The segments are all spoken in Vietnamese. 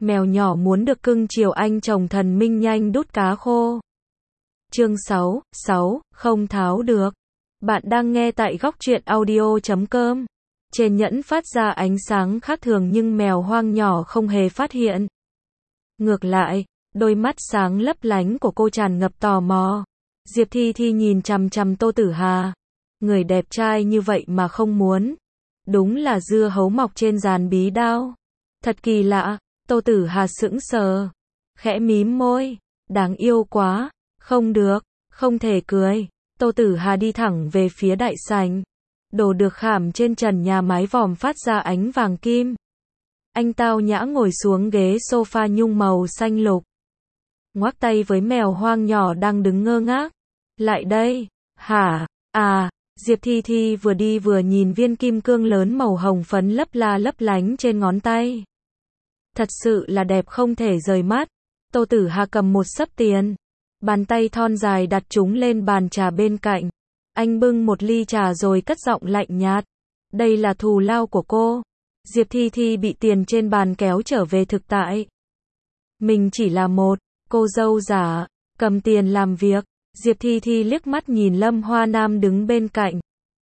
Mèo nhỏ muốn được cưng chiều anh chồng thần minh nhanh đút cá khô. Chương 6, không tháo được. Bạn đang nghe tại góc truyện audio.com. Trên nhẫn phát ra ánh sáng khác thường nhưng mèo hoang nhỏ không hề phát hiện. Ngược lại, đôi mắt sáng lấp lánh của cô tràn ngập tò mò. Diệp Thi Thi nhìn chằm chằm Tô Tử Hà. Người đẹp trai như vậy mà không muốn. Đúng là dưa hấu mọc trên giàn bí đao. Thật kỳ lạ. Tô Tử Hà sững sờ. Khẽ mím môi. Đáng yêu quá. Không được. Không thể cười. Tô Tử Hà đi thẳng về phía đại sảnh. Đồ được khảm trên trần nhà mái vòm phát ra ánh vàng kim. Anh tao nhã ngồi xuống ghế sofa nhung màu xanh lục. Ngoắc tay với mèo hoang nhỏ đang đứng ngơ ngác. Lại đây. Hả? À. Diệp Thi Thi vừa đi vừa nhìn viên kim cương lớn màu hồng phấn lấp la lấp lánh trên ngón tay. Thật sự là đẹp không thể rời mắt. Tô Tử Hà cầm một xấp tiền. Bàn tay thon dài đặt chúng lên bàn trà bên cạnh. Anh bưng một ly trà rồi cất giọng lạnh nhạt. Đây là thù lao của cô. Diệp Thi Thi bị tiền trên bàn kéo trở về thực tại. Mình chỉ là một cô dâu giả, cầm tiền làm việc. Diệp Thi Thi liếc mắt nhìn Lâm Hoa Nam đứng bên cạnh.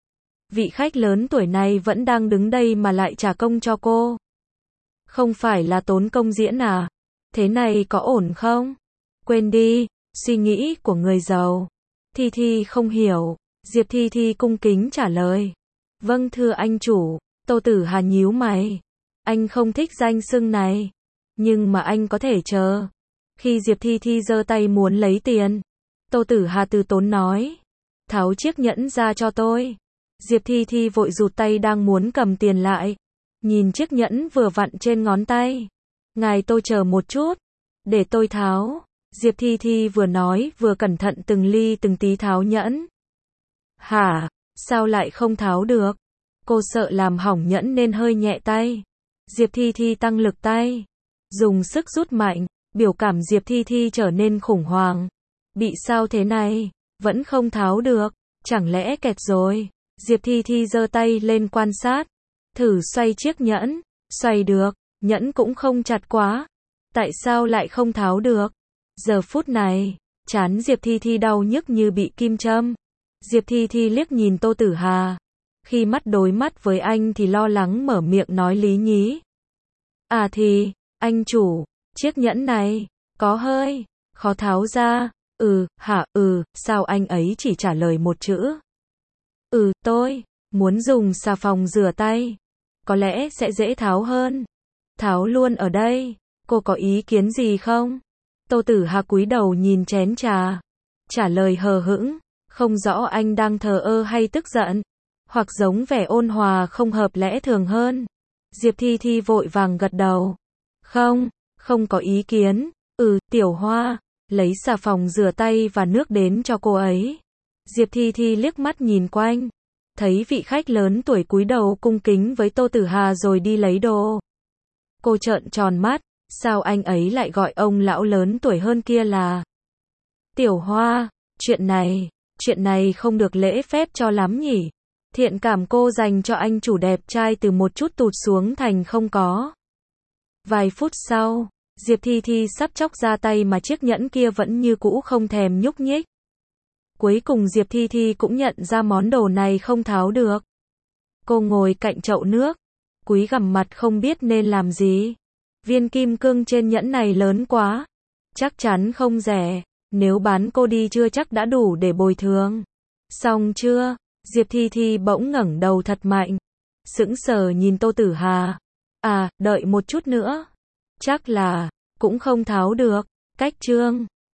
Vị khách lớn tuổi này vẫn đang đứng đây mà lại trả công cho cô. Không phải là tốn công diễn à? Thế này có ổn không? Quên đi, suy nghĩ của người giàu. Thi Thi không hiểu. Diệp Thi Thi cung kính trả lời. Vâng thưa anh chủ. Tô Tử Hà nhíu mày. Anh không thích danh xưng này. Nhưng mà anh có thể chờ. Khi Diệp Thi Thi giơ tay muốn lấy tiền, Tô Tử Hà từ tốn nói. Tháo chiếc nhẫn ra cho tôi. Diệp Thi Thi vội rụt tay đang muốn cầm tiền lại. Nhìn chiếc nhẫn vừa vặn trên ngón tay. Ngài tôi chờ một chút. Để tôi tháo. Diệp Thi Thi vừa nói vừa cẩn thận từng ly từng tí tháo nhẫn. Hả? Sao lại không tháo được? Cô sợ làm hỏng nhẫn nên hơi nhẹ tay. Diệp Thi Thi tăng lực tay. Dùng sức rút mạnh. Biểu cảm Diệp Thi Thi trở nên khủng hoảng. Bị sao thế này? Vẫn không tháo được. Chẳng lẽ kẹt rồi? Diệp Thi Thi giơ tay lên quan sát. Thử xoay chiếc nhẫn. Xoay được. Nhẫn cũng không chặt quá. Tại sao lại không tháo được? Giờ phút này, trán Diệp Thi Thi đau nhức như bị kim châm. Diệp Thi Thi liếc nhìn Tô Tử Hà. Khi mắt đối mắt với anh thì lo lắng mở miệng nói lý nhí. À thì, anh chủ, chiếc nhẫn này, có hơi khó tháo ra. Sao anh ấy chỉ trả lời một chữ. Tôi muốn dùng xà phòng rửa tay. Có lẽ sẽ dễ tháo hơn. Tháo luôn ở đây. Cô có ý kiến gì không? Tô Tử Hà cúi đầu nhìn chén trà. Trả lời hờ hững. Không rõ anh đang thờ ơ hay tức giận. Hoặc giống vẻ ôn hòa không hợp lẽ thường hơn. Diệp Thi Thi vội vàng gật đầu. Không có ý kiến. Tiểu Hoa, lấy xà phòng rửa tay và nước đến cho cô ấy. Diệp Thi Thi liếc mắt nhìn quanh. Thấy vị khách lớn tuổi cúi đầu cung kính với Tô Tử Hà rồi đi lấy đồ. Cô trợn tròn mắt. Sao anh ấy lại gọi ông lão lớn tuổi hơn kia là Tiểu Hoa? Chuyện này không được lễ phép cho lắm nhỉ. Thiện cảm cô dành cho anh chủ đẹp trai từ một chút tụt xuống thành không có. Vài phút sau, Diệp Thi Thi sắp chóc ra tay mà chiếc nhẫn kia vẫn như cũ không thèm nhúc nhích. Cuối cùng Diệp Thi Thi cũng nhận ra món đồ này không tháo được. Cô ngồi cạnh chậu nước, cúi gằm mặt không biết nên làm gì. Viên kim cương trên nhẫn này lớn quá. Chắc chắn không rẻ. Nếu bán cô đi chưa chắc đã đủ để bồi thường. Xong chưa? Diệp Thi Thi bỗng ngẩng đầu thật mạnh. Sững sờ nhìn Tô Tử Hà. À, đợi một chút nữa. Chắc là cũng không tháo được. Cách chương